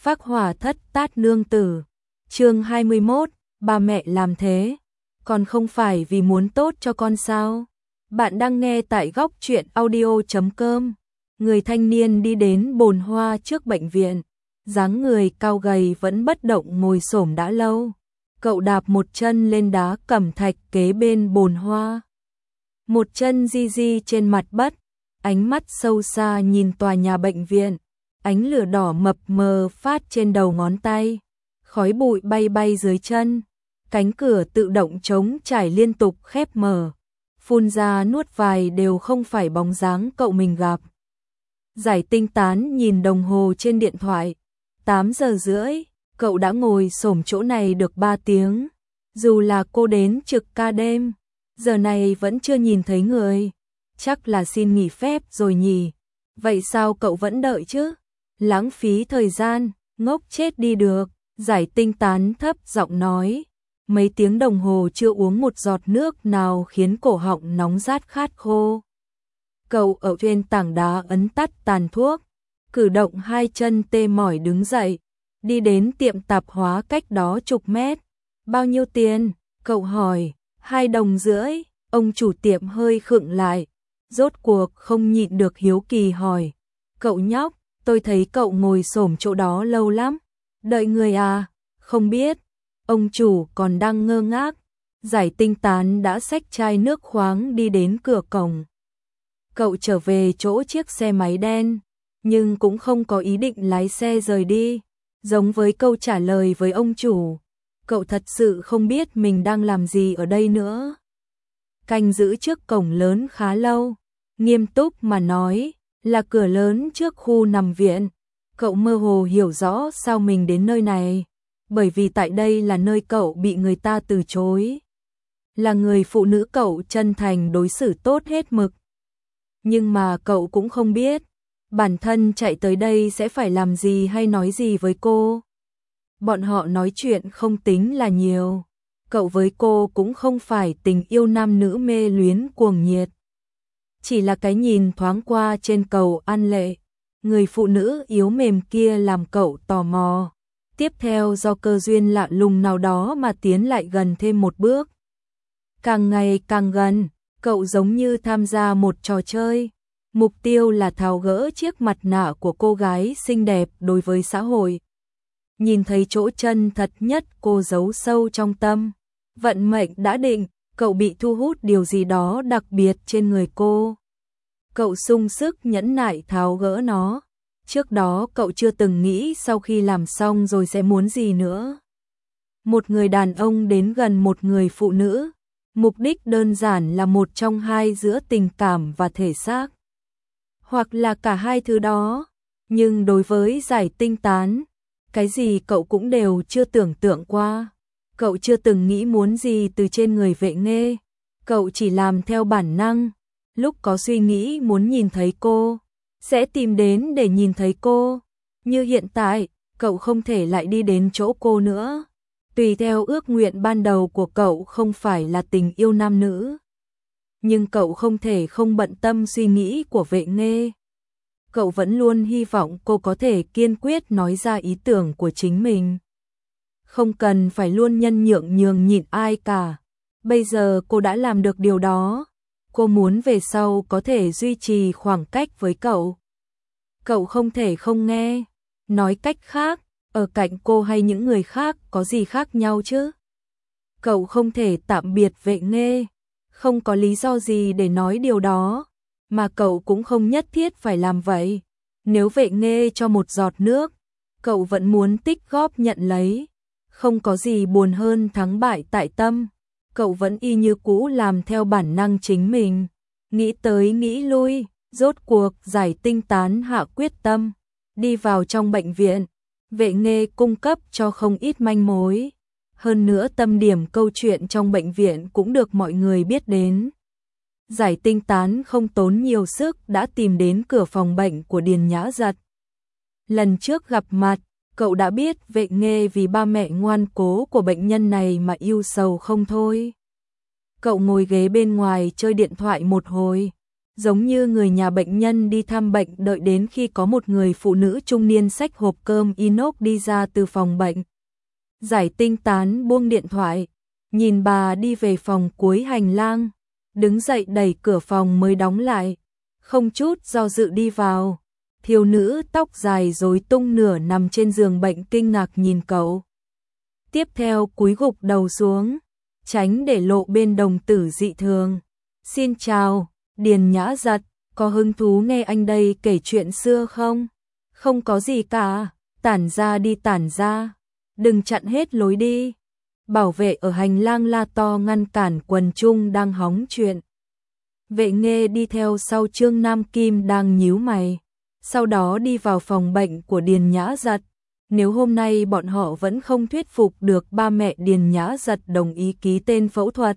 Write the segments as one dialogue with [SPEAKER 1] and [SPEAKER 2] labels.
[SPEAKER 1] Phác Hỏa Thất Tát Nương Tử. Chương 21, ba mẹ làm thế, còn không phải vì muốn tốt cho con sao? Bạn đang nghe tại góc truyện audio.com. Người thanh niên đi đến bồn hoa trước bệnh viện, dáng người cao gầy vẫn bất động ngồi xổm đã lâu. Cậu đạp một chân lên đá cẩm thạch kế bên bồn hoa, một chân di di trên mặt đất, ánh mắt sâu xa nhìn tòa nhà bệnh viện, ánh lửa đỏ mập mờ phát trên đầu ngón tay, khói bụi bay bay dưới chân, cánh cửa tự động trống trải liên tục khép mở, phun ra nuốt vài đều không phải bóng dáng cậu mình gặp. Giải Tinh Tán nhìn đồng hồ trên điện thoại, 8 giờ rưỡi, cậu đã ngồi xổm chỗ này được 3 tiếng, dù là cô đến trực ca đêm, giờ này vẫn chưa nhìn thấy người, chắc là xin nghỉ phép rồi nhỉ. Vậy sao cậu vẫn đợi chứ? Lãng phí thời gian, ngốc chết đi được. Giải Tinh Tán thấp giọng nói, mấy tiếng đồng hồ chưa uống một giọt nước nào khiến cổ họng nóng rát khát khô. Cậu ở trên tảng đá ấn tắt tàn thuốc, cử động hai chân tê mỏi đứng dậy, đi đến tiệm tạp hóa cách đó chục mét. Bao nhiêu tiền? Cậu hỏi. 2 đồng rưỡi. Ông chủ tiệm hơi khựng lại, rốt cuộc không nhịn được hiếu kỳ hỏi. Cậu nhóc, tôi thấy cậu ngồi xổm chỗ đó lâu lắm. Đợi người à? Không biết. Ông chủ còn đang ngơ ngác. Giải Tinh Tán đã xách chai nước khoáng đi đến cửa cổng. Cậu trở về chỗ chiếc xe máy đen, nhưng cũng không có ý định lái xe rời đi. Giống với câu trả lời với ông chủ, cậu thật sự không biết mình đang làm gì ở đây nữa. Canh giữ trước cổng lớn khá lâu, nghiêm túc mà nói, là cửa lớn trước khu nằm viện. Cậu mơ hồ hiểu rõ sao mình đến nơi này, bởi vì tại đây là nơi cậu bị người ta từ chối. Là người phụ nữ cậu chân thành đối xử tốt hết mực. Nhưng mà cậu cũng không biết, bản thân chạy tới đây sẽ phải làm gì hay nói gì với cô. Bọn họ nói chuyện không tính là nhiều, cậu với cô cũng không phải tình yêu nam nữ mê luyến cuồng nhiệt. Chỉ là cái nhìn thoáng qua trên cầu an lệ, người phụ nữ yếu mềm kia làm cậu tò mò. Tiếp theo do cơ duyên lạ lùng nào đó mà tiến lại gần thêm một bước. Càng ngày càng gần, cậu giống như tham gia một trò chơi. Mục tiêu là tháo gỡ chiếc mặt nạ của cô gái xinh đẹp đối với xã hội. Nhìn thấy chỗ chân thật nhất cô giấu sâu trong tâm. Vận mệnh đã định, cậu bị thu hút điều gì đó đặc biệt trên người cô. Cậu sung sức nhẫn nại tháo gỡ nó. Trước đó cậu chưa từng nghĩ sau khi làm xong rồi sẽ muốn gì nữa. Một người đàn ông đến gần một người phụ nữ, mục đích đơn giản là một trong hai giữa tình cảm và thể xác. Hoặc là cả hai thứ đó. Nhưng đối với Giải Tinh Tán, cái gì cậu cũng đều chưa tưởng tượng qua. Cậu chưa từng nghĩ muốn gì từ trên người Vệ Nghê. Cậu chỉ làm theo bản năng. Lúc có suy nghĩ muốn nhìn thấy cô, sẽ tìm đến để nhìn thấy cô. Như hiện tại, cậu không thể lại đi đến chỗ cô nữa. Tùy theo ước nguyện ban đầu của cậu không phải là tình yêu nam nữ. Nhưng cậu không thể không bận tâm suy nghĩ của Vệ Nghê. Cậu vẫn luôn hy vọng cô có thể kiên quyết nói ra ý tưởng của chính mình. Không cần phải luôn nhân nhượng nhường nhịn ai cả. Bây giờ cô đã làm được điều đó. Cô muốn về sau có thể duy trì khoảng cách với cậu. Cậu không thể không nghe. Nói cách khác, ở cạnh cô hay những người khác có gì khác nhau chứ? Cậu không thể tạm biệt Vệ Nghê. Không có lý do gì để nói điều đó, mà cậu cũng không nhất thiết phải làm vậy. Nếu Vệ Nghê cho một giọt nước, cậu vẫn muốn tích góp nhận lấy. Không có gì buồn hơn thắng bại tại tâm. Cậu vẫn y như cũ làm theo bản năng chính mình. Nghĩ tới nghĩ lui, rốt cuộc Giải Tinh Tán hạ quyết tâm. Đi vào trong bệnh viện, Vệ Nghê cung cấp cho không ít manh mối. Hơn nữa tâm điểm câu chuyện trong bệnh viện cũng được mọi người biết đến. Giải Tinh Tán không tốn nhiều sức đã tìm đến cửa phòng bệnh của Điền Nhã Giật. Lần trước gặp mặt, cậu đã biết Vệ Nghê vì ba mẹ ngoan cố của bệnh nhân này mà ưu sầu không thôi. Cậu ngồi ghế bên ngoài chơi điện thoại một hồi, giống như người nhà bệnh nhân đi thăm bệnh đợi đến khi có một người phụ nữ trung niên xách hộp cơm inox đi ra từ phòng bệnh. Giải Tinh tán buông điện thoại, nhìn bà đi về phòng cuối hành lang, đứng dậy đẩy cửa phòng mới đóng lại, không chút do dự đi vào. Thiếu nữ tóc dài rối tung nửa nằm trên giường bệnh kinh ngạc nhìn cậu. Tiếp theo cúi gục đầu xuống, tránh để lộ bên đồng tử dị thường. Xin chào, Điền Nhã Giật, có hứng thú nghe anh đây kể chuyện xưa không? Không có gì cả, tản ra đi tản ra, đừng chặn hết lối đi. Bảo vệ ở hành lang la to ngăn cản quần chúng đang hóng chuyện. Vệ Nghê đi theo sau Trương Nam Kim đang nhíu mày, sau đó đi vào phòng bệnh của Điền Nhã Giật. Nếu hôm nay bọn họ vẫn không thuyết phục được ba mẹ Điền Nhã Giật đồng ý ký tên phẫu thuật,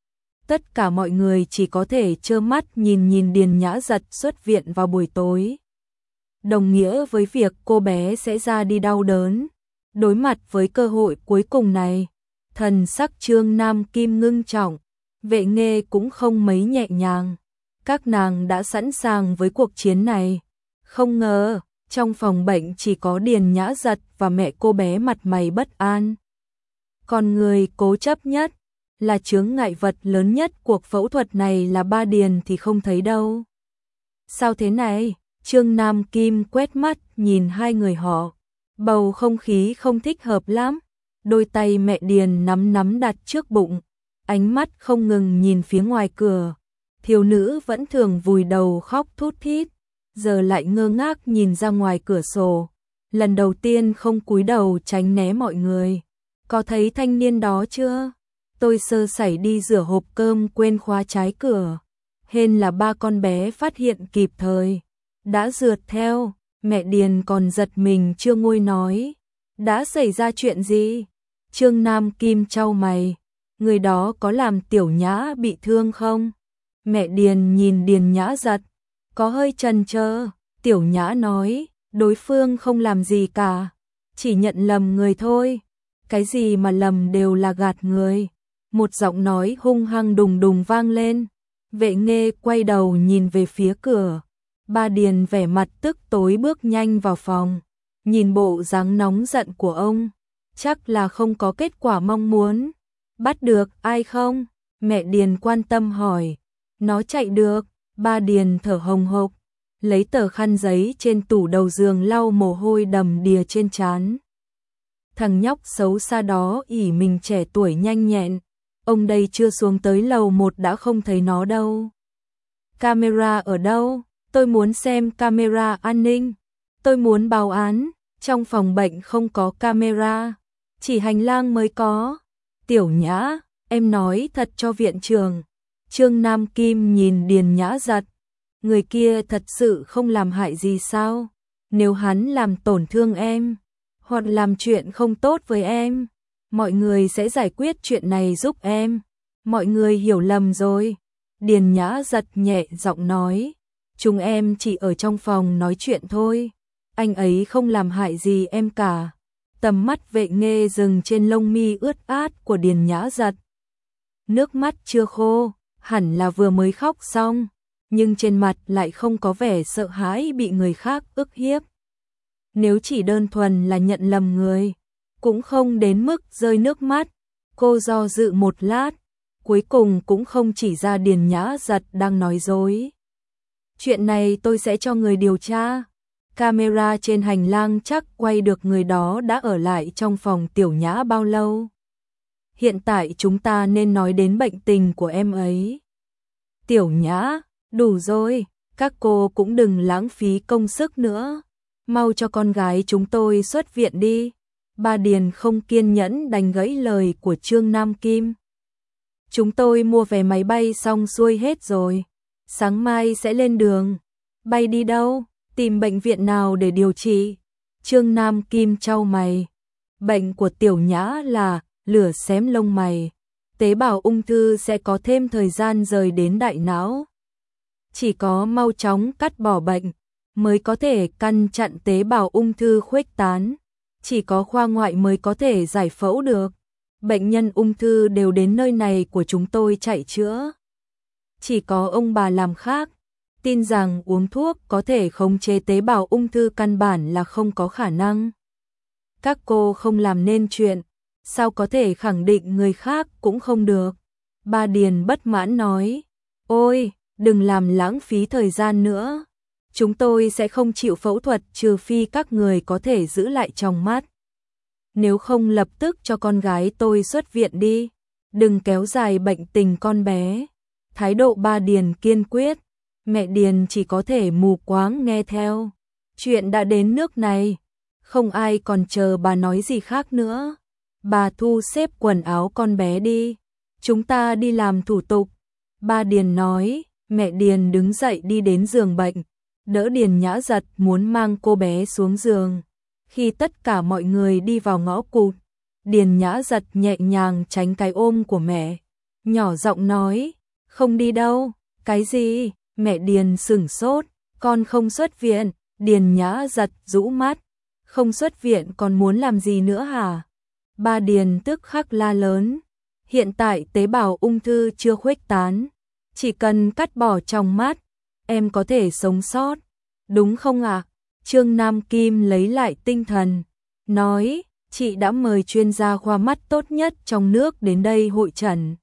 [SPEAKER 1] tất cả mọi người chỉ có thể trơ mắt nhìn Điền Nhã Giật xuất viện vào buổi tối. Đồng nghĩa với việc cô bé sẽ ra đi đau đớn. Đối mặt với cơ hội cuối cùng này, thần sắc Trương Nam Kim ngưng trọng, Vệ Nghê cũng không mấy nhẹ nhàng. Các nàng đã sẵn sàng với cuộc chiến này. Không ngờ, trong phòng bệnh chỉ có Điền Nhã Giật và mẹ cô bé mặt mày bất an. Còn người cố chấp nhất, là chướng ngại vật lớn nhất cuộc phẫu thuật này là ba Điền thì không thấy đâu. Sao thế này? Trương Nam Kim quét mắt nhìn hai người họ. Bầu không khí không thích hợp lắm. Đôi tay mẹ Điền nắm đặt trước bụng, ánh mắt không ngừng nhìn phía ngoài cửa. Thiếu nữ vẫn thường vùi đầu khóc thút thít, giờ lại ngơ ngác nhìn ra ngoài cửa sổ. Lần đầu tiên không cúi đầu tránh né mọi người. Có thấy thanh niên đó chưa? Tôi sơ sẩy đi rửa hộp cơm quên khóa trái cửa. Hên là ba con bé phát hiện kịp thời, đã rượt theo. Mẹ Điền còn giật mình chưa nguôi nói. Đã xảy ra chuyện gì? Trương Nam Kim chau mày. Người đó có làm Tiểu Nhã bị thương không? Mẹ Điền nhìn Điền Nhã Giật, có hơi chần chờ. Tiểu Nhã nói, đối phương không làm gì cả, chỉ nhận lầm người thôi. Cái gì mà lầm đều là gạt người. Một giọng nói hung hăng đùng đùng vang lên. Vệ Nghê quay đầu nhìn về phía cửa. Ba Điền vẻ mặt tức tối bước nhanh vào phòng. Nhìn bộ dáng nóng giận của ông, chắc là không có kết quả mong muốn. Bắt được ai không? Mẹ Điền quan tâm hỏi. Nó chạy được. Ba Điền thở hồng hộc, lấy tờ khăn giấy trên tủ đầu giường lau mồ hôi đầm đìa trên trán. Thằng nhóc xấu xa đó ỷ mình trẻ tuổi nhanh nhẹn. Ông đây chưa xuống tới lầu 1 đã không thấy nó đâu. Camera ở đâu? Tôi muốn xem camera an ninh. Tôi muốn báo án. Trong phòng bệnh không có camera, chỉ hành lang mới có. Tiểu Nhã, em nói thật cho viện trưởng. Trương Nam Kim nhìn Điền Nhã Giật. Người kia thật sự không làm hại gì sao? Nếu hắn làm tổn thương em, hoặc làm chuyện không tốt với em, mọi người sẽ giải quyết chuyện này giúp em. Mọi người hiểu lầm rồi. Điền Nhã Giật nhẹ giọng nói. Chúng em chỉ ở trong phòng nói chuyện thôi. Anh ấy không làm hại gì em cả. Tầm mắt Vệ Nghê dừng trên lông mi ướt át của Điền Nhã Giật. Nước mắt chưa khô, hẳn là vừa mới khóc xong, nhưng trên mặt lại không có vẻ sợ hãi bị người khác ức hiếp. Nếu chỉ đơn thuần là nhận lầm người, cũng không đến mức rơi nước mắt. Cô do dự một lát, cuối cùng cũng không chỉ ra Điền Nhã Giật đang nói dối. Chuyện này tôi sẽ cho người điều tra. Camera trên hành lang chắc quay được người đó đã ở lại trong phòng Tiểu Nhã bao lâu. Hiện tại chúng ta nên nói đến bệnh tình của em ấy. Tiểu Nhã, đủ rồi, các cô cũng đừng lãng phí công sức nữa. Mau cho con gái chúng tôi xuất viện đi. Ba Điền không kiên nhẫn đành gãy lời của Trương Nam Kim. Chúng tôi mua vé máy bay xong xuôi hết rồi. Sáng mai sẽ lên đường. Bay đi đâu? Tìm bệnh viện nào để điều trị? Trương Nam Kim chau mày. Bệnh của Tiểu Nhã là lửa xém lông mày. Tế bào ung thư sẽ có thêm thời gian rời đến đại não. Chỉ có mau chóng cắt bỏ bệnh mới có thể căn chặn tế bào ung thư khuếch tán. Chỉ có khoa ngoại mới có thể giải phẫu được. Bệnh nhân ung thư đều đến nơi này của chúng tôi chạy chữa. Chỉ có ông bà làm khác. tin rằng uống thuốc có thể khống chế tế bào ung thư căn bản là không có khả năng. Các cô không làm nên chuyện, sao có thể khẳng định người khác cũng không được. Ba Điền bất mãn nói, ôi, đừng làm lãng phí thời gian nữa. Chúng tôi sẽ không chịu phẫu thuật trừ phi các người có thể giữ lại trong mắt. Nếu không lập tức cho con gái tôi xuất viện đi, đừng kéo dài bệnh tình con bé. Thái độ Ba Điền kiên quyết, mẹ Điền chỉ có thể mù quáng nghe theo. Chuyện đã đến nước này, không ai còn chờ bà nói gì khác nữa. Bà thu xếp quần áo con bé đi, chúng ta đi làm thủ tục. Ba Điền nói, mẹ Điền đứng dậy đi đến giường bệnh, đỡ Điền Nhã Giật muốn mang cô bé xuống giường. Khi tất cả mọi người đi vào ngõ cụt, Điền Nhã Giật nhẹ nhàng tránh cái ôm của mẹ, nhỏ giọng nói, không đi đâu. Cái gì? Mẹ Điền sửng sốt, con không xuất viện. Điền Nhã Giật rũ mắt, không xuất viện còn muốn làm gì nữa hả? Ba Điền tức khắc la lớn, hiện tại tế bào ung thư chưa khuếch tán, chỉ cần cắt bỏ trong mắt, em có thể sống sót, đúng không ạ? Trương Nam Kim lấy lại tinh thần, nói, chị đã mời chuyên gia khoa mắt tốt nhất trong nước đến đây hội chẩn.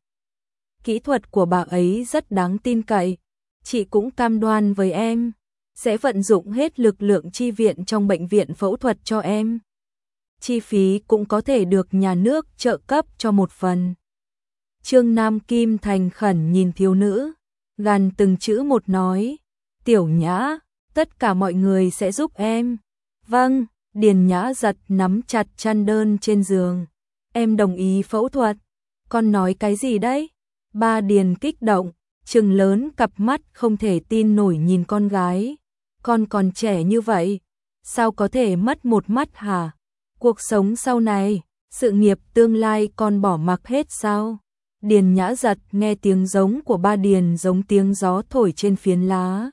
[SPEAKER 1] Kỹ thuật của bà ấy rất đáng tin cậy, chị cũng cam đoan với em, sẽ vận dụng hết lực lượng chi viện trong bệnh viện phẫu thuật cho em. Chi phí cũng có thể được nhà nước trợ cấp cho một phần. Trương Nam Kim thành khẩn nhìn thiếu nữ, gằn từng chữ một nói, Tiểu Nhã, tất cả mọi người sẽ giúp em. Vâng. Điền Nhã Giật nắm chặt chăn đơn trên giường, em đồng ý phẫu thuật. Con nói cái gì đấy? Ba Điền kích động, trừng lớn cặp mắt không thể tin nổi nhìn con gái. Con còn trẻ như vậy, sao có thể mất một mắt hả? Cuộc sống sau này, sự nghiệp tương lai con bỏ mặc hết sao? Điền Nhã Giật nghe tiếng giống của Ba Điền giống tiếng gió thổi trên phiến lá.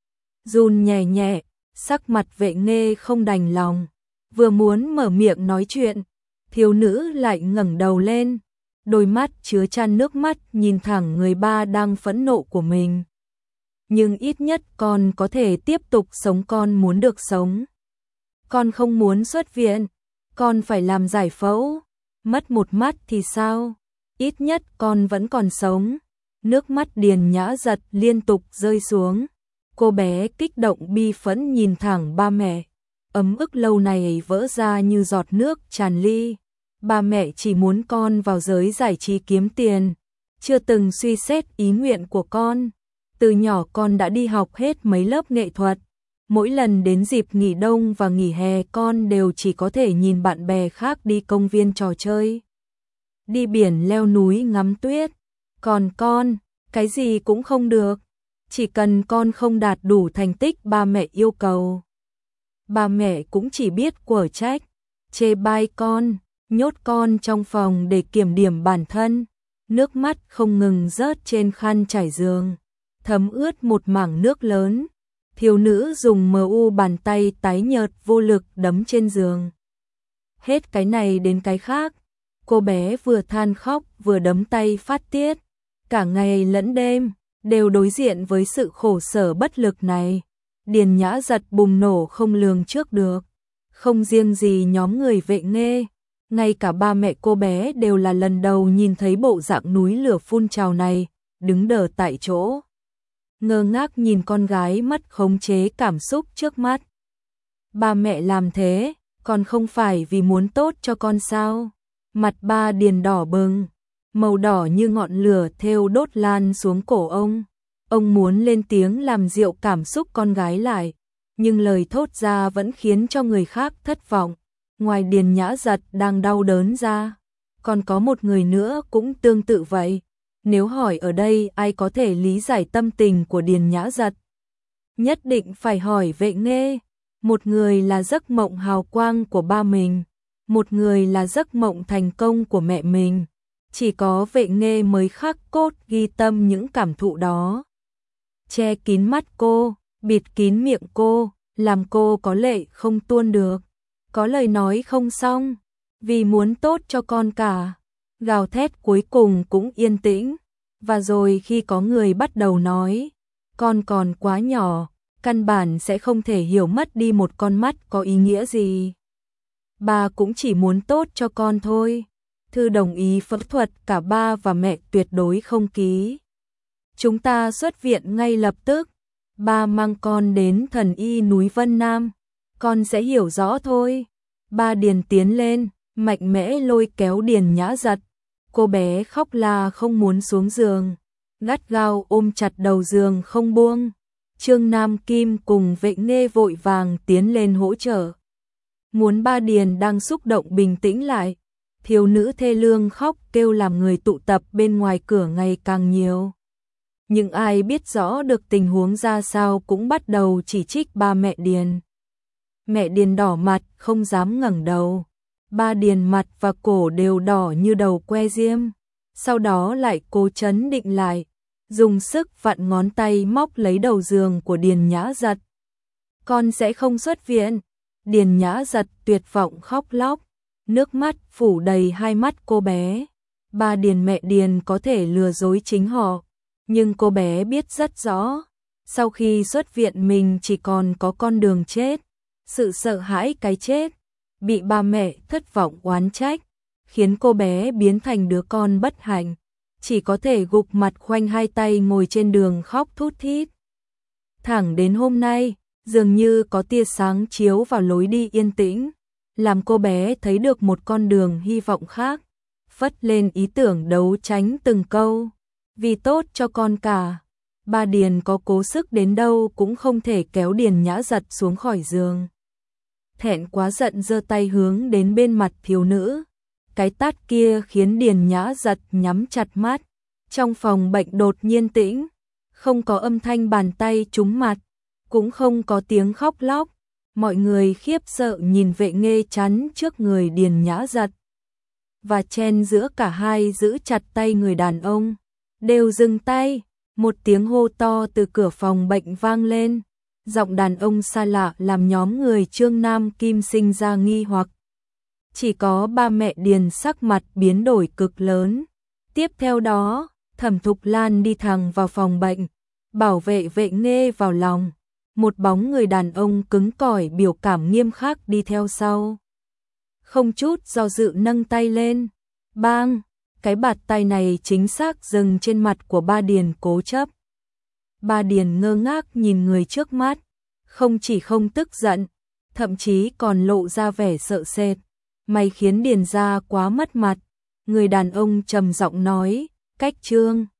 [SPEAKER 1] Run nhẹ nhẹ, sắc mặt Vệ Nghê không đành lòng, vừa muốn mở miệng nói chuyện, thiếu nữ lại ngẩng đầu lên, đôi mắt chứa chan nước mắt nhìn thẳng người ba đang phẫn nộ của mình. Nhưng ít nhất con có thể tiếp tục sống, con muốn được sống. Con không muốn xuất viện, con phải làm giải phẫu, mất một mắt thì sao? Ít nhất con vẫn còn sống. Nước mắt Điền Nhã Giật liên tục rơi xuống. Cô bé kích động bi phẫn nhìn thẳng ba mẹ. Ấm ức lâu này vỡ ra như giọt nước tràn ly. Ba mẹ chỉ muốn con vào giới giải trí kiếm tiền, chưa từng suy xét ý nguyện của con. Từ nhỏ con đã đi học hết mấy lớp nghệ thuật. Mỗi lần đến dịp nghỉ đông và nghỉ hè con đều chỉ có thể nhìn bạn bè khác đi công viên trò chơi, đi biển leo núi ngắm tuyết. Còn con, cái gì cũng không được. Chỉ cần con không đạt đủ thành tích ba mẹ yêu cầu. Ba mẹ cũng chỉ biết quở trách, chê bai con, nhốt con trong phòng để kiểm điểm bản thân. Nước mắt không ngừng rớt trên khăn trải giường, thấm ướt một mảng nước lớn. Thiếu nữ dùng mu bàn tay tái nhợt vô lực đấm trên giường. Hết cái này đến cái khác, cô bé vừa than khóc vừa đấm tay phát tiết. Cả ngày lẫn đêm đều đối diện với sự khổ sở bất lực này. Điền Nhã Giật bùng nổ không lường trước được. Không riêng gì nhóm người Vệ Nghê, ngay cả ba mẹ cô bé đều là lần đầu nhìn thấy bộ dạng núi lửa phun trào này, đứng đờ tại chỗ, ngơ ngác nhìn con gái mất khống chế cảm xúc trước mắt. Ba mẹ làm thế, còn không phải vì muốn tốt cho con sao? Mặt Ba Điền đỏ bừng, màu đỏ như ngọn lửa thêu đốt lan xuống cổ ông. Ông muốn lên tiếng làm dịu cảm xúc con gái lại, nhưng lời thốt ra vẫn khiến cho người khác thất vọng. Ngoài Điền Nhã Giật đang đau đớn ra, còn có một người nữa cũng tương tự vậy. Nếu hỏi ở đây ai có thể lý giải tâm tình của Điền Nhã Giật, nhất định phải hỏi Vệ Nghê. Một người là giấc mộng hào quang của ba mình, một người là giấc mộng thành công của mẹ mình. Chỉ có Vệ Nghê mới khắc cốt ghi tâm những cảm thụ đó. Che kín mắt cô, bịt kín miệng cô, làm cô có lệ không tuôn được, có lời nói không xong, vì muốn tốt cho con cả. Gào thét cuối cùng cũng yên tĩnh, và rồi khi có người bắt đầu nói, con còn quá nhỏ, căn bản sẽ không thể hiểu mất đi một con mắt có ý nghĩa gì. Ba cũng chỉ muốn tốt cho con thôi. Thư đồng ý phẫu thuật, cả ba và mẹ tuyệt đối không ký. Chúng ta xuất viện ngay lập tức. Ba mang con đến thần y núi Vân Nam. Con sẽ hiểu rõ thôi. Ba Điền tiến lên, mạnh mẽ lôi kéo Điền Nhã Giật. Cô bé khóc la không muốn xuống giường, gắt gao ôm chặt đầu giường không buông. Trương Nam Kim cùng Vệ Nghê vội vàng tiến lên hỗ trợ. Muốn ba Điền đang xúc động bình tĩnh lại. Thiếu nữ thê lương khóc kêu làm người tụ tập bên ngoài cửa ngày càng nhiều. Nhưng ai biết rõ được tình huống ra sao cũng bắt đầu chỉ trích ba mẹ Điền. Mẹ Điền đỏ mặt không dám ngẩng đầu. Ba Điền mặt và cổ đều đỏ như đầu que diêm. Sau đó lại cố trấn định lại, dùng sức vặn ngón tay móc lấy đầu giường của Điền Nhã Giật. Con sẽ không xuất viện. Điền Nhã Giật tuyệt vọng khóc lóc, nước mắt phủ đầy hai mắt cô bé. Ba Điền mẹ Điền có thể lừa dối chính họ, nhưng cô bé biết rất rõ, sau khi xuất viện mình chỉ còn có con đường chết. Sự sợ hãi cái chết, bị ba mẹ thất vọng oán trách, khiến cô bé biến thành đứa con bất hạnh, chỉ có thể gục mặt khoanh hai tay ngồi trên đường khóc thút thít. Thẳng đến hôm nay, dường như có tia sáng chiếu vào lối đi yên tĩnh, làm cô bé thấy được một con đường hy vọng khác, phất lên ý tưởng đấu tranh từng câu. Vì tốt cho con cả, ba Điền có cố sức đến đâu cũng không thể kéo Điền Nhã Giật xuống khỏi giường. Thẹn quá giận giơ tay hướng đến bên mặt thiếu nữ. Cái tát kia khiến Điền Nhã Giật nhắm chặt mắt. Trong phòng bệnh đột nhiên tĩnh, không có âm thanh bàn tay trúng mặt, cũng không có tiếng khóc lóc. Mọi người khiếp sợ nhìn Vệ Nghê chắn trước người Điền Nhã Giật, và chen giữa cả hai giữ chặt tay người đàn ông. Đều dừng tay. Một tiếng hô to từ cửa phòng bệnh vang lên. Giọng đàn ông xa lạ làm nhóm người Trương Nam Kim sinh ra nghi hoặc. Chỉ có ba mẹ Điền sắc mặt biến đổi cực lớn. Tiếp theo đó, Thẩm Thục Lan đi thẳng vào phòng bệnh, bảo vệ Vệ Nghê vào lòng. Một bóng người đàn ông cứng cỏi biểu cảm nghiêm khắc đi theo sau. Không chút do dự nâng tay lên. Bang! Cái bạt tay này chính xác dừng trên mặt của ba Điền cố chấp. Ba Điền ngơ ngác nhìn người trước mắt, không chỉ không tức giận, thậm chí còn lộ ra vẻ sợ sệt. Mày khiến Điền gia quá mất mặt. Người đàn ông trầm giọng nói, cách Trương